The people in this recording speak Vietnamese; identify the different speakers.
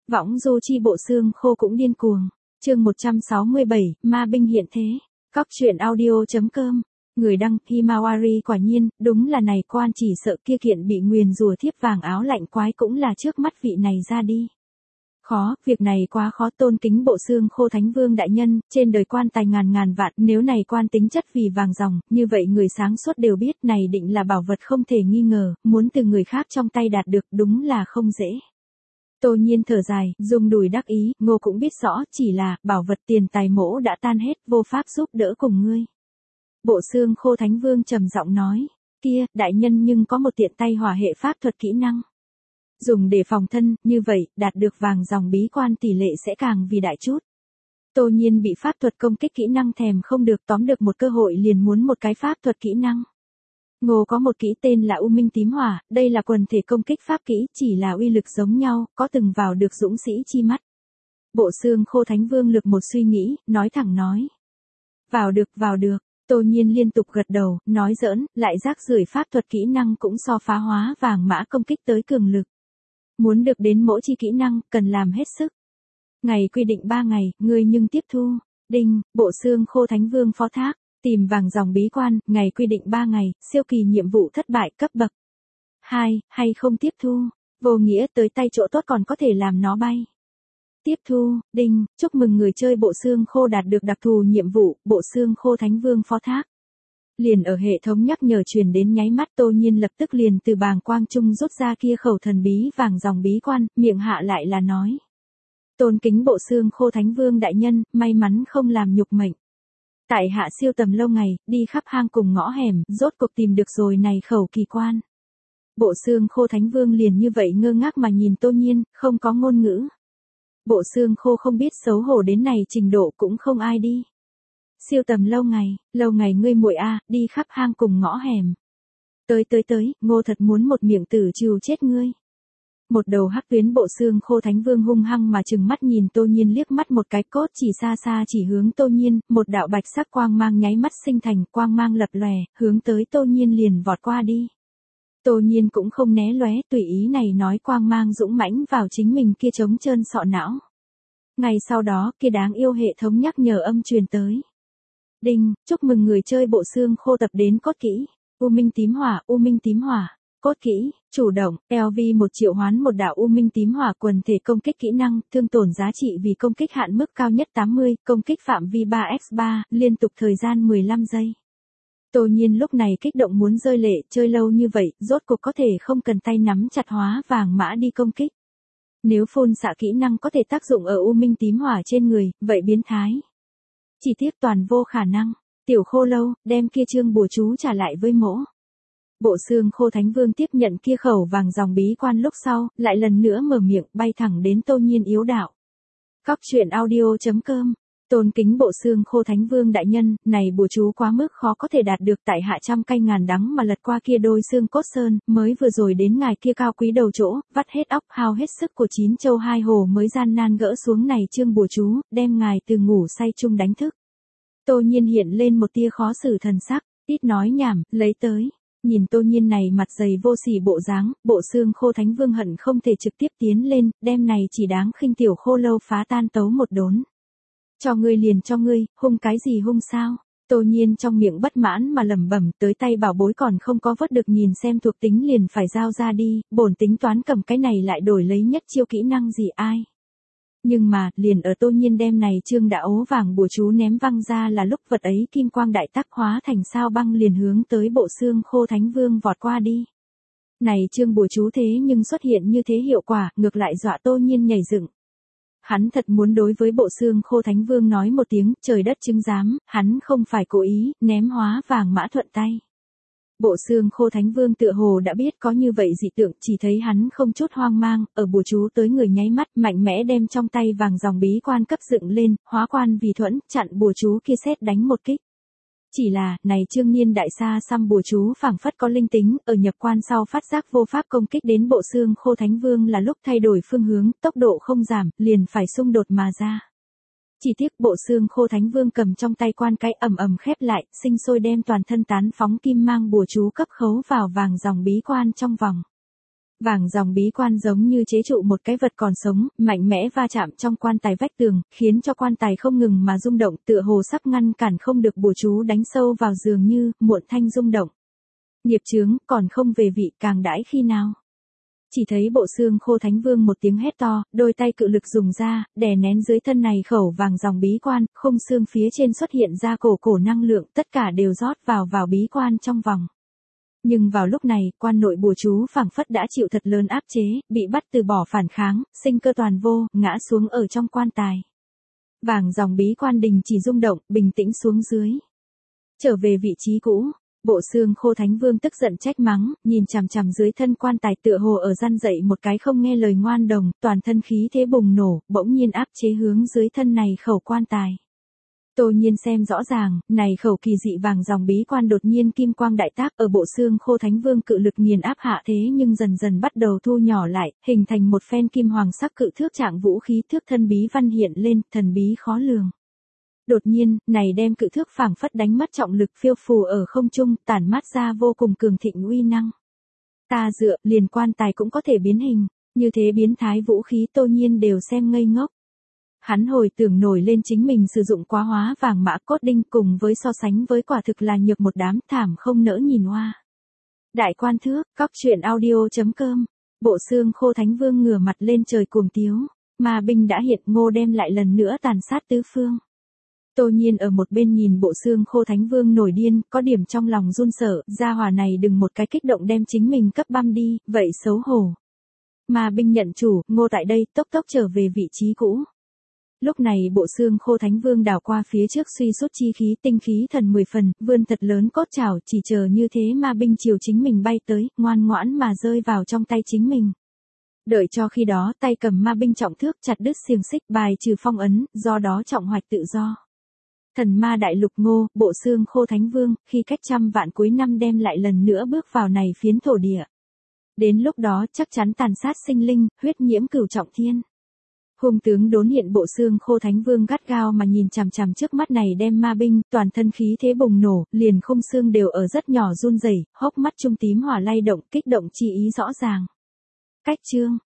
Speaker 1: Võng du chi bộ xương khô cũng điên cuồng. Chương 167, ma binh hiện thế. Cóc truyện audio.com. Người đăng Himawari quả nhiên, đúng là này quan chỉ sợ kia kiện bị nguyền rủa thiếp vàng áo lạnh quái cũng là trước mắt vị này ra đi. Khó, việc này quá khó, tôn kính bộ xương khô thánh vương đại nhân, trên đời quan tài ngàn ngàn vạn, nếu này quan tính chất vì vàng ròng, như vậy người sáng suốt đều biết này định là bảo vật không thể nghi ngờ, muốn từ người khác trong tay đạt được đúng là không dễ. Tô Nhiên thở dài, dùng đùi đắc ý, Ngô cũng biết rõ, chỉ là, bảo vật tiền tài mỗ đã tan hết, vô pháp giúp đỡ cùng ngươi. Bộ xương khô thánh vương trầm giọng nói, kia, đại nhân nhưng có một tiện tay hỏa hệ pháp thuật kỹ năng. Dùng để phòng thân, như vậy, đạt được vàng dòng bí quan tỷ lệ sẽ càng vì đại chút. Tô Nhiên bị pháp thuật công kích kỹ năng thèm không được, tóm được một cơ hội liền muốn một cái pháp thuật kỹ năng. Ngô có một kỹ tên là U Minh Tím Hỏa, đây là quần thể công kích pháp kỹ, chỉ là uy lực giống nhau, có từng vào được dũng sĩ chi mắt. Bộ xương khô thánh vương lực một suy nghĩ, nói thẳng nói. Vào được, Tô Nhiên liên tục gật đầu, nói giỡn, lại rác rưởi pháp thuật kỹ năng cũng so phá hóa vàng mã công kích tới cường lực. Muốn được đến mỗi chi kỹ năng, cần làm hết sức. Ngày quy định 3 ngày, ngươi nhưng tiếp thu. Đinh, bộ xương khô thánh vương phó thác. Tìm vàng dòng bí quan, ngày quy định 3 ngày, siêu kỳ nhiệm vụ thất bại cấp bậc 2, hay không tiếp thu, vô nghĩa tới tay chỗ tốt còn có thể làm nó bay. Tiếp thu, đinh, chúc mừng người chơi bộ xương khô đạt được đặc thù nhiệm vụ, bộ xương khô thánh vương phó thác. Liền ở hệ thống nhắc nhở truyền đến nháy mắt Tô Nhiên lập tức liền từ bàng quang trung rút ra kia khẩu thần bí vàng dòng bí quan, miệng hạ lại là nói. Tôn kính bộ xương khô thánh vương đại nhân, may mắn không làm nhục mệnh. Tại hạ siêu tầm lâu ngày, đi khắp hang cùng ngõ hẻm, rốt cuộc tìm được rồi này khẩu kỳ quan. Bộ xương khô thánh vương liền như vậy ngơ ngác mà nhìn Tô Nhiên, không có ngôn ngữ. Bộ xương khô không biết xấu hổ đến này trình độ cũng không ai đi. Siêu tầm lâu ngày ngươi muội a, đi khắp hang cùng ngõ hẻm. Tới, Ngô thật muốn một miệng tử trừ chết ngươi. Một đầu hắc tuyến bộ xương khô thánh vương hung hăng mà trừng mắt nhìn Tô Nhiên liếc mắt một cái, cốt chỉ xa xa chỉ hướng Tô Nhiên, một đạo bạch sắc quang mang nháy mắt sinh thành, quang mang lập lòe, hướng tới Tô Nhiên liền vọt qua đi. Tô Nhiên cũng không né lóe, tùy ý này nói quang mang dũng mãnh vào chính mình kia trống trơn sọ não. Ngày sau đó, kia đáng yêu hệ thống nhắc nhở âm truyền tới. Đinh, chúc mừng người chơi bộ xương khô tập đến cốt kỹ, U Minh Tím Hỏa. Cốt kỹ, chủ động, LV 1 triệu hoán một đạo U Minh Tím Hỏa quần thể công kích kỹ năng, thương tổn giá trị vì công kích hạn mức cao nhất 80, công kích phạm vi 3x3, liên tục thời gian 15 giây. Tô Nhiên lúc này kích động muốn rơi lệ, chơi lâu như vậy, rốt cuộc có thể không cần tay nắm chặt hóa vàng mã đi công kích. Nếu phun xạ kỹ năng có thể tác dụng ở U Minh Tím Hỏa trên người, vậy biến thái. Chỉ tiếc toàn vô khả năng, tiểu khô lâu, đem kia chương bùa chú trả lại với mỗ. Bộ xương khô thánh vương tiếp nhận kia khẩu vàng dòng bí quan lúc sau, lại lần nữa mở miệng bay thẳng đến Tô Nhiên yếu đạo. Cóc truyện audio.com. Tôn kính bộ xương khô thánh vương đại nhân, này bùa chú quá mức khó có thể đạt được, tại hạ trăm cay ngàn đắng mà lật qua kia đôi xương cốt sơn, mới vừa rồi đến ngài kia cao quý đầu chỗ, vắt hết óc hao hết sức của 9 châu 2 hồ mới gian nan gỡ xuống này chương bùa chú, đem ngài từ ngủ say chung đánh thức. Tô Nhiên hiện lên một tia khó xử thần sắc, ít nói nhảm, lấy tới. Nhìn Tô Nhiên này mặt dày vô sỉ bộ dáng, bộ xương khô thánh vương hận không thể trực tiếp tiến lên, đem này chỉ đáng khinh tiểu khô lâu phá tan tấu một đốn. Cho ngươi liền cho ngươi, hung cái gì hung sao? Tô Nhiên trong miệng bất mãn mà lẩm bẩm, tới tay bảo bối còn không có vớt được, nhìn xem thuộc tính liền phải giao ra đi, bổn tính toán cầm cái này lại đổi lấy nhất chiêu kỹ năng gì ai. Nhưng mà, liền ở Tô Nhiên đem này chương đã ố vàng bùa chú ném văng ra là lúc vật ấy kim quang đại tắc hóa thành sao băng liền hướng tới bộ xương khô thánh vương vọt qua đi. Này chương bùa chú thế nhưng xuất hiện như thế hiệu quả, ngược lại dọa Tô Nhiên nhảy dựng. Hắn thật muốn đối với bộ xương khô thánh vương nói một tiếng, trời đất chứng giám, hắn không phải cố ý, ném hóa vàng mã thuận tay. Bộ xương khô thánh vương tựa hồ đã biết có như vậy dị tượng, chỉ thấy hắn không chút hoang mang, ở bùa chú tới người nháy mắt, mạnh mẽ đem trong tay vàng dòng bí quan cấp dựng lên, hóa quan vì thuẫn, chặn bùa chú kia xét đánh một kích. Chỉ là, này trương niên đại sa xăm bùa chú phảng phất có linh tính, ở nhập quan sau phát giác vô pháp công kích đến bộ xương khô thánh vương là lúc thay đổi phương hướng, tốc độ không giảm, liền phải xung đột mà ra. Chỉ tiếc bộ xương khô thánh vương cầm trong tay quan cái ầm ầm khép lại, sinh sôi đem toàn thân tán phóng kim mang bùa chú cấp khấu vào vàng dòng bí quan trong vòng. Vàng dòng bí quan giống như chế trụ một cái vật còn sống, mạnh mẽ va chạm trong quan tài vách tường, khiến cho quan tài không ngừng mà rung động, tựa hồ sắp ngăn cản không được bùa chú đánh sâu vào dường như, muộn thanh rung động. Nghiệp chướng, còn không về vị, càng đãi khi nào? Chỉ thấy bộ xương khô thánh vương một tiếng hét to, đôi tay cự lực dùng ra, đè nén dưới thân này khẩu vàng dòng bí quan, khung xương phía trên xuất hiện ra cổ năng lượng, tất cả đều rót vào bí quan trong vòng. Nhưng vào lúc này, quan nội bùa chú phảng phất đã chịu thật lớn áp chế, bị bắt từ bỏ phản kháng, sinh cơ toàn vô, ngã xuống ở trong quan tài. Vàng dòng bí quan đình chỉ rung động, bình tĩnh xuống dưới. Trở về vị trí cũ, bộ xương khô thánh vương tức giận trách mắng, nhìn chằm chằm dưới thân quan tài tựa hồ ở răn dậy một cái không nghe lời ngoan đồng, toàn thân khí thế bùng nổ, bỗng nhiên áp chế hướng dưới thân này khẩu quan tài. Tô Nhiên xem rõ ràng, này khẩu kỳ dị vàng dòng bí quan đột nhiên kim quang đại tác ở bộ xương khô thánh vương cự lực nghiền áp hạ thế nhưng dần dần bắt đầu thu nhỏ lại, hình thành một phen kim hoàng sắc cự thước trạng vũ khí thước thân bí văn hiện lên, thần bí khó lường. Đột nhiên, này đem cự thước phảng phất đánh mất trọng lực phiêu phù ở không trung, tản mát ra vô cùng cường thịnh uy năng. Ta dựa, liền quan tài cũng có thể biến hình, như thế biến thái vũ khí Tô Nhiên đều xem ngây ngốc. Hắn hồi tưởng nổi lên chính mình sử dụng quá hóa vàng mã cốt đinh cùng với so sánh với quả thực là nhược một đám thảm không nỡ nhìn hoa. Đại quan thước, cóc truyện audio.com, bộ xương khô thánh vương ngửa mặt lên trời cuồng tiếu, ma binh đã hiện Ngô đem lại lần nữa tàn sát tứ phương. Tô Nhiên ở một bên nhìn bộ xương khô thánh vương nổi điên, có điểm trong lòng run sợ, gia hỏa này đừng một cái kích động đem chính mình cấp băm đi, vậy xấu hổ. Ma binh nhận chủ, Ngô tại đây, tốc trở về vị trí cũ. Lúc này bộ xương khô thánh vương đảo qua phía trước suy sút chi khí tinh khí thần 10 phần, vươn thật lớn cốt chảo chỉ chờ như thế ma binh chiều chính mình bay tới, ngoan ngoãn mà rơi vào trong tay chính mình. Đợi cho khi đó tay cầm ma binh trọng thước chặt đứt xiềng xích bài trừ phong ấn, do đó trọng hoạch tự do. Thần ma đại lục Ngô, bộ xương khô thánh vương, khi cách trăm vạn cuối năm đem lại lần nữa bước vào này phiến thổ địa. Đến lúc đó chắc chắn tàn sát sinh linh, huyết nhiễm cửu trọng thiên. Hung tướng đốn hiện bộ xương khô thánh vương gắt gao mà nhìn chằm chằm trước mắt này đem ma binh, toàn thân khí thế bùng nổ, liền khung xương đều ở rất nhỏ run rẩy, hốc mắt trung tím hỏa lay động, kích động chi ý rõ ràng. Cách chương